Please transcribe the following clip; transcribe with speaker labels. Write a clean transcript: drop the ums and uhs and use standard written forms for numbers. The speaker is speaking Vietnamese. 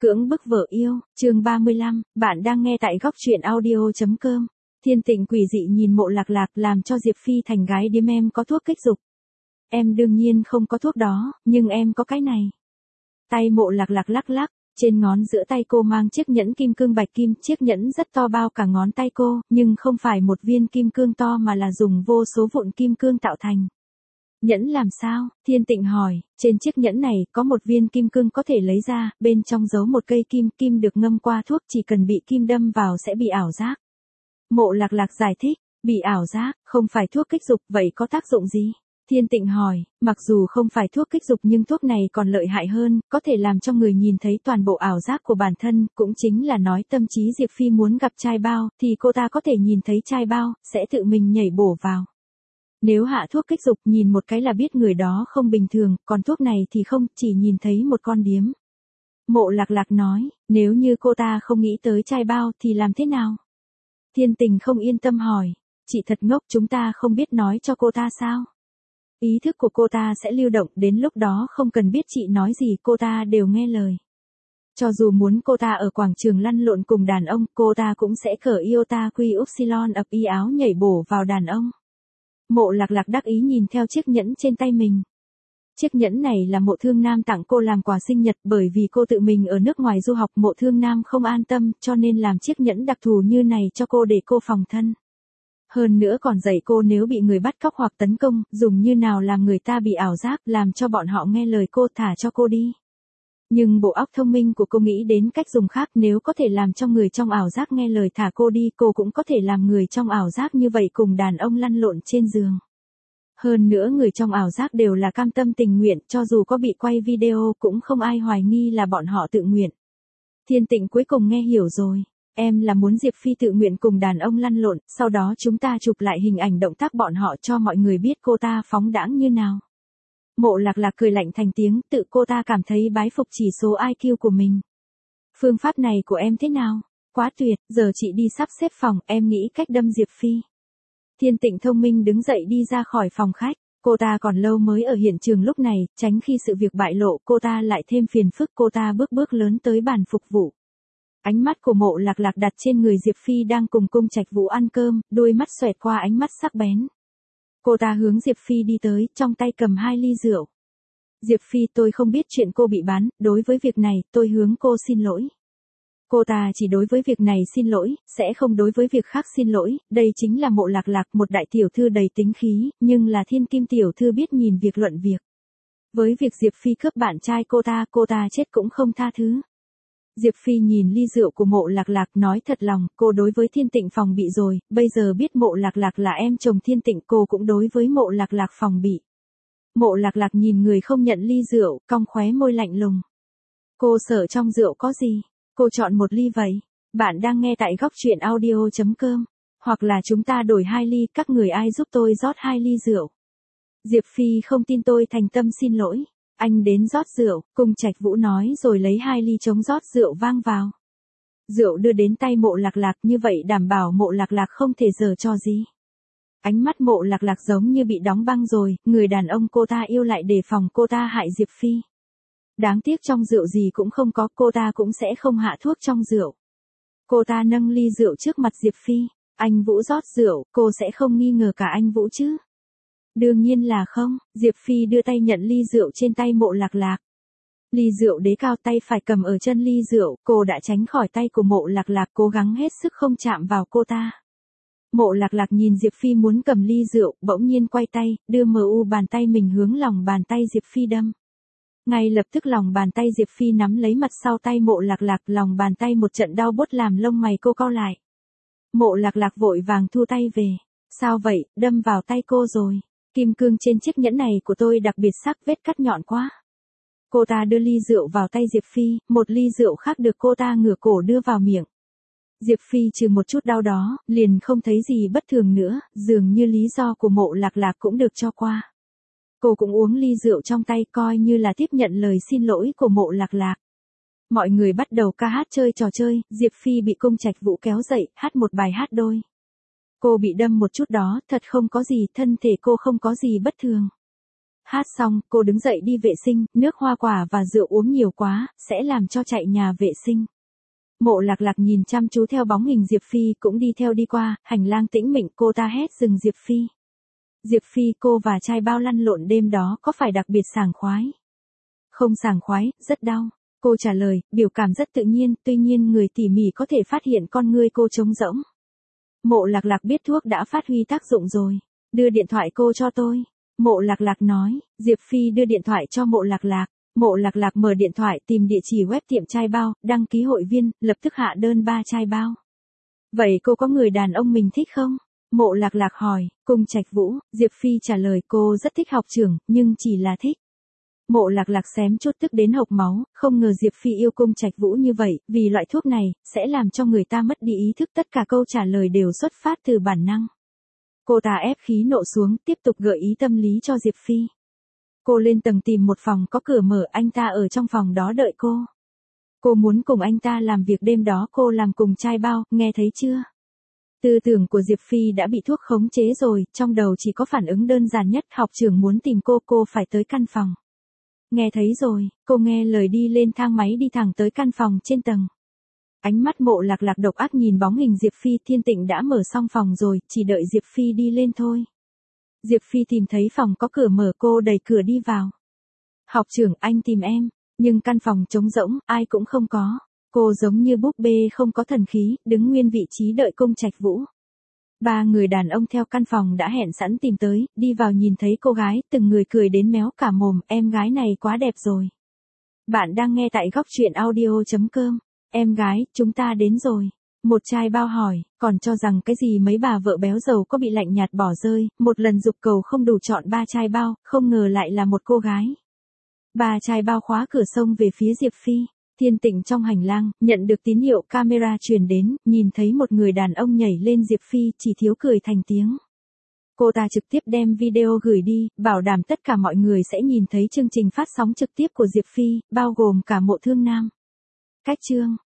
Speaker 1: Cưỡng bức vợ yêu, chương 35, bạn đang nghe tại góc truyện audio.com. Thiên Tịnh quỷ dị nhìn Mộ Lạc Lạc làm cho Diệp Phi thành gái điếm. Em có thuốc kích dục. Em đương nhiên không có thuốc đó, nhưng em có cái này. Tay Mộ Lạc Lạc lắc lắc, trên ngón giữa tay cô mang chiếc nhẫn kim cương bạch kim. Chiếc nhẫn rất to bao cả ngón tay cô, nhưng không phải một viên kim cương to mà là dùng vô số vụn kim cương tạo thành. Nhẫn làm sao? Thiên Tịnh hỏi. Trên chiếc nhẫn này có một viên kim cương có thể lấy ra, bên trong giấu một cây kim, kim được ngâm qua thuốc, chỉ cần bị kim đâm vào sẽ bị ảo giác. Mộ Lạc Lạc giải thích, bị ảo giác, không phải thuốc kích dục, vậy có tác dụng gì? Thiên Tịnh hỏi, mặc dù không phải thuốc kích dục nhưng thuốc này còn lợi hại hơn, có thể làm cho người nhìn thấy toàn bộ ảo giác của bản thân, cũng chính là nói tâm trí Diệp Phi muốn gặp trai bao, thì cô ta có thể nhìn thấy trai bao, sẽ tự mình nhảy bổ vào. Nếu hạ thuốc kích dục nhìn một cái là biết người đó không bình thường, còn thuốc này thì không, chỉ nhìn thấy một con điếm. Mộ Lạc Lạc nói, nếu như cô ta không nghĩ tới trai bao thì làm thế nào? Thiên Tình không yên tâm hỏi, chị thật ngốc, chúng ta không biết nói cho cô ta sao? Ý thức của cô ta sẽ lưu động, đến lúc đó không cần biết chị nói gì cô ta đều nghe lời. Cho dù muốn cô ta ở quảng trường lăn lộn cùng đàn ông, cô ta cũng sẽ cởi iota quy upsilon ập y áo nhảy bổ vào đàn ông. Mộ Lạc Lạc đắc ý nhìn theo chiếc nhẫn trên tay mình. Chiếc nhẫn này là Mộ Thương Nam tặng cô làm quà sinh nhật, bởi vì cô tự mình ở nước ngoài du học, Mộ Thương Nam không an tâm, cho nên làm chiếc nhẫn đặc thù như này cho cô để cô phòng thân. Hơn nữa còn dạy cô nếu bị người bắt cóc hoặc tấn công, dùng như nào làm người ta bị ảo giác, làm cho bọn họ nghe lời cô, thả cho cô đi. Nhưng bộ óc thông minh của cô nghĩ đến cách dùng khác, nếu có thể làm cho người trong ảo giác nghe lời thả cô đi, cô cũng có thể làm người trong ảo giác như vậy cùng đàn ông lăn lộn trên giường. Hơn nữa người trong ảo giác đều là cam tâm tình nguyện, cho dù có bị quay video cũng không ai hoài nghi là bọn họ tự nguyện. Thiên Tịnh cuối cùng nghe hiểu rồi. Em là muốn Diệp Phi tự nguyện cùng đàn ông lăn lộn, sau đó chúng ta chụp lại hình ảnh động tác bọn họ cho mọi người biết cô ta phóng đãng như nào. Mộ Lạc Lạc cười lạnh thành tiếng, tự cô ta cảm thấy bái phục chỉ số IQ của mình. Phương pháp này của em thế nào? Quá tuyệt, giờ chị đi sắp xếp phòng, em nghĩ cách đâm Diệp Phi. Thiên Tịnh thông minh đứng dậy đi ra khỏi phòng khách, cô ta còn lâu mới ở hiện trường lúc này, tránh khi sự việc bại lộ cô ta lại thêm phiền phức. Cô ta bước bước lớn tới bàn phục vụ. Ánh mắt của Mộ Lạc Lạc đặt trên người Diệp Phi đang cùng Cung Trạch Vũ ăn cơm, đôi mắt xoẹt qua ánh mắt sắc bén. Cô ta hướng Diệp Phi đi tới, trong tay cầm 2 ly rượu. Diệp Phi, tôi không biết chuyện cô bị bán, đối với việc này, tôi hướng cô xin lỗi. Cô ta chỉ đối với việc này xin lỗi, sẽ không đối với việc khác xin lỗi. Đây chính là Mộ Lạc Lạc, một đại tiểu thư đầy tính khí, nhưng là thiên kim tiểu thư biết nhìn việc luận việc. Với việc Diệp Phi cướp bạn trai cô ta chết cũng không tha thứ. Diệp Phi nhìn ly rượu của Mộ Lạc Lạc nói thật lòng, cô đối với Thiên Tịnh phòng bị rồi, bây giờ biết Mộ Lạc Lạc là em chồng Thiên Tịnh, cô cũng đối với Mộ Lạc Lạc phòng bị. Mộ Lạc Lạc nhìn người không nhận ly rượu, cong khóe môi lạnh lùng. Cô sợ trong rượu có gì? Cô chọn một ly vậy. Bạn đang nghe tại góc truyện audio.com. Hoặc là chúng ta đổi 2 ly, các người ai giúp tôi rót 2 ly rượu. Diệp Phi không tin, tôi thành tâm xin lỗi. Anh đến rót rượu, Cung Trạch Vũ nói rồi lấy 2 ly trống rót rượu vang vào. Rượu đưa đến tay Mộ Lạc Lạc, như vậy đảm bảo Mộ Lạc Lạc không thể giở trò gì. Ánh mắt Mộ Lạc Lạc giống như bị đóng băng rồi, người đàn ông cô ta yêu lại đề phòng cô ta hại Diệp Phi. Đáng tiếc trong rượu gì cũng không có, cô ta cũng sẽ không hạ thuốc trong rượu. Cô ta nâng ly rượu trước mặt Diệp Phi, anh Vũ rót rượu, cô sẽ không nghi ngờ cả anh Vũ chứ? Đương nhiên là không. Diệp Phi đưa tay nhận ly rượu trên tay Mộ Lạc Lạc. Ly rượu đế cao, tay phải cầm ở chân ly rượu, cô đã tránh khỏi tay của Mộ Lạc Lạc, cố gắng hết sức không chạm vào cô ta. Mộ Lạc Lạc nhìn Diệp Phi muốn cầm ly rượu, bỗng nhiên quay tay, đưa bàn tay mình hướng lòng bàn tay Diệp Phi đâm. Ngay lập tức lòng bàn tay Diệp Phi nắm lấy mặt sau tay Mộ Lạc Lạc, lòng bàn tay một trận đau buốt làm lông mày cô cau lại. Mộ Lạc Lạc vội vàng thu tay về. Sao vậy, đâm vào tay cô rồi. Kim cương trên chiếc nhẫn này của tôi đặc biệt sắc, vết cắt nhọn quá. Cô ta đưa ly rượu vào tay Diệp Phi, một ly rượu khác được cô ta ngửa cổ đưa vào miệng. Diệp Phi trừ một chút đau đó, liền không thấy gì bất thường nữa, dường như lý do của Mộ Lạc Lạc cũng được cho qua. Cô cũng uống ly rượu trong tay, coi như là tiếp nhận lời xin lỗi của Mộ Lạc Lạc. Mọi người bắt đầu ca hát chơi trò chơi, Diệp Phi bị Cung Trạch Vũ kéo dậy, hát một bài hát đôi. Cô bị đâm một chút đó, thật không có gì, thân thể cô không có gì bất thường. Hát xong, cô đứng dậy đi vệ sinh, nước hoa quả và rượu uống nhiều quá, sẽ làm cho chạy nhà vệ sinh. Mộ Lạc Lạc nhìn chăm chú theo bóng hình Diệp Phi cũng đi theo đi qua, hành lang tĩnh mịch cô ta hét dừng Diệp Phi. Diệp Phi, cô và trai bao lăn lộn đêm đó có phải đặc biệt sảng khoái? Không sảng khoái, rất đau. Cô trả lời, biểu cảm rất tự nhiên, tuy nhiên người tỉ mỉ có thể phát hiện con ngươi cô trống rỗng. Mộ Lạc Lạc biết thuốc đã phát huy tác dụng rồi. Đưa điện thoại cô cho tôi. Mộ Lạc Lạc nói, Diệp Phi đưa điện thoại cho Mộ Lạc Lạc. Mộ Lạc Lạc mở điện thoại tìm địa chỉ web tiệm trai bao, đăng ký hội viên, lập tức hạ đơn 3 trai bao. Vậy cô có người đàn ông mình thích không? Mộ Lạc Lạc hỏi, Cung Trạch Vũ. Diệp Phi trả lời cô rất thích học trưởng, nhưng chỉ là thích. Mộ Lạc Lạc xém chút tức đến hộc máu, không ngờ Diệp Phi yêu Cung Trạch Vũ như vậy, vì loại thuốc này, sẽ làm cho người ta mất đi ý thức, tất cả câu trả lời đều xuất phát từ bản năng. Cô ta ép khí nộ xuống, tiếp tục gợi ý tâm lý cho Diệp Phi. Cô lên tầng tìm một phòng có cửa mở, anh ta ở trong phòng đó đợi cô. Cô muốn cùng anh ta làm việc đêm đó cô làm cùng trai bao, nghe thấy chưa? Tư tưởng của Diệp Phi đã bị thuốc khống chế rồi, trong đầu chỉ có phản ứng đơn giản nhất, học trưởng muốn tìm cô phải tới căn phòng. Nghe thấy rồi, cô nghe lời đi lên thang máy đi thẳng tới căn phòng trên tầng. Ánh mắt Mộ Lạc Lạc độc ác nhìn bóng hình Diệp Phi, Thiên Tịnh đã mở xong phòng rồi, chỉ đợi Diệp Phi đi lên thôi. Diệp Phi tìm thấy phòng có cửa mở, cô đẩy cửa đi vào. Học trưởng, anh tìm em, nhưng căn phòng trống rỗng, ai cũng không có. Cô giống như búp bê không có thần khí, đứng nguyên vị trí đợi Cung Trạch Vũ. 3 người đàn ông theo căn phòng đã hẹn sẵn tìm tới, đi vào nhìn thấy cô gái, từng người cười đến méo cả mồm, em gái này quá đẹp rồi. Bạn đang nghe tại góc truyện audio.com. Em gái, chúng ta đến rồi. Một trai bao hỏi, còn cho rằng cái gì mấy bà vợ béo giàu có bị lạnh nhạt bỏ rơi, một lần dục cầu không đủ chọn 3 trai bao, không ngờ lại là một cô gái. 3 trai bao khóa cửa xông về phía Diệp Phi. Thiên Tịnh trong hành lang, nhận được tín hiệu camera truyền đến, nhìn thấy một người đàn ông nhảy lên Diệp Phi, chỉ thiếu cười thành tiếng. Cô ta trực tiếp đem video gửi đi, bảo đảm tất cả mọi người sẽ nhìn thấy chương trình phát sóng trực tiếp của Diệp Phi, bao gồm cả Mộ Thương Nam. Cách chương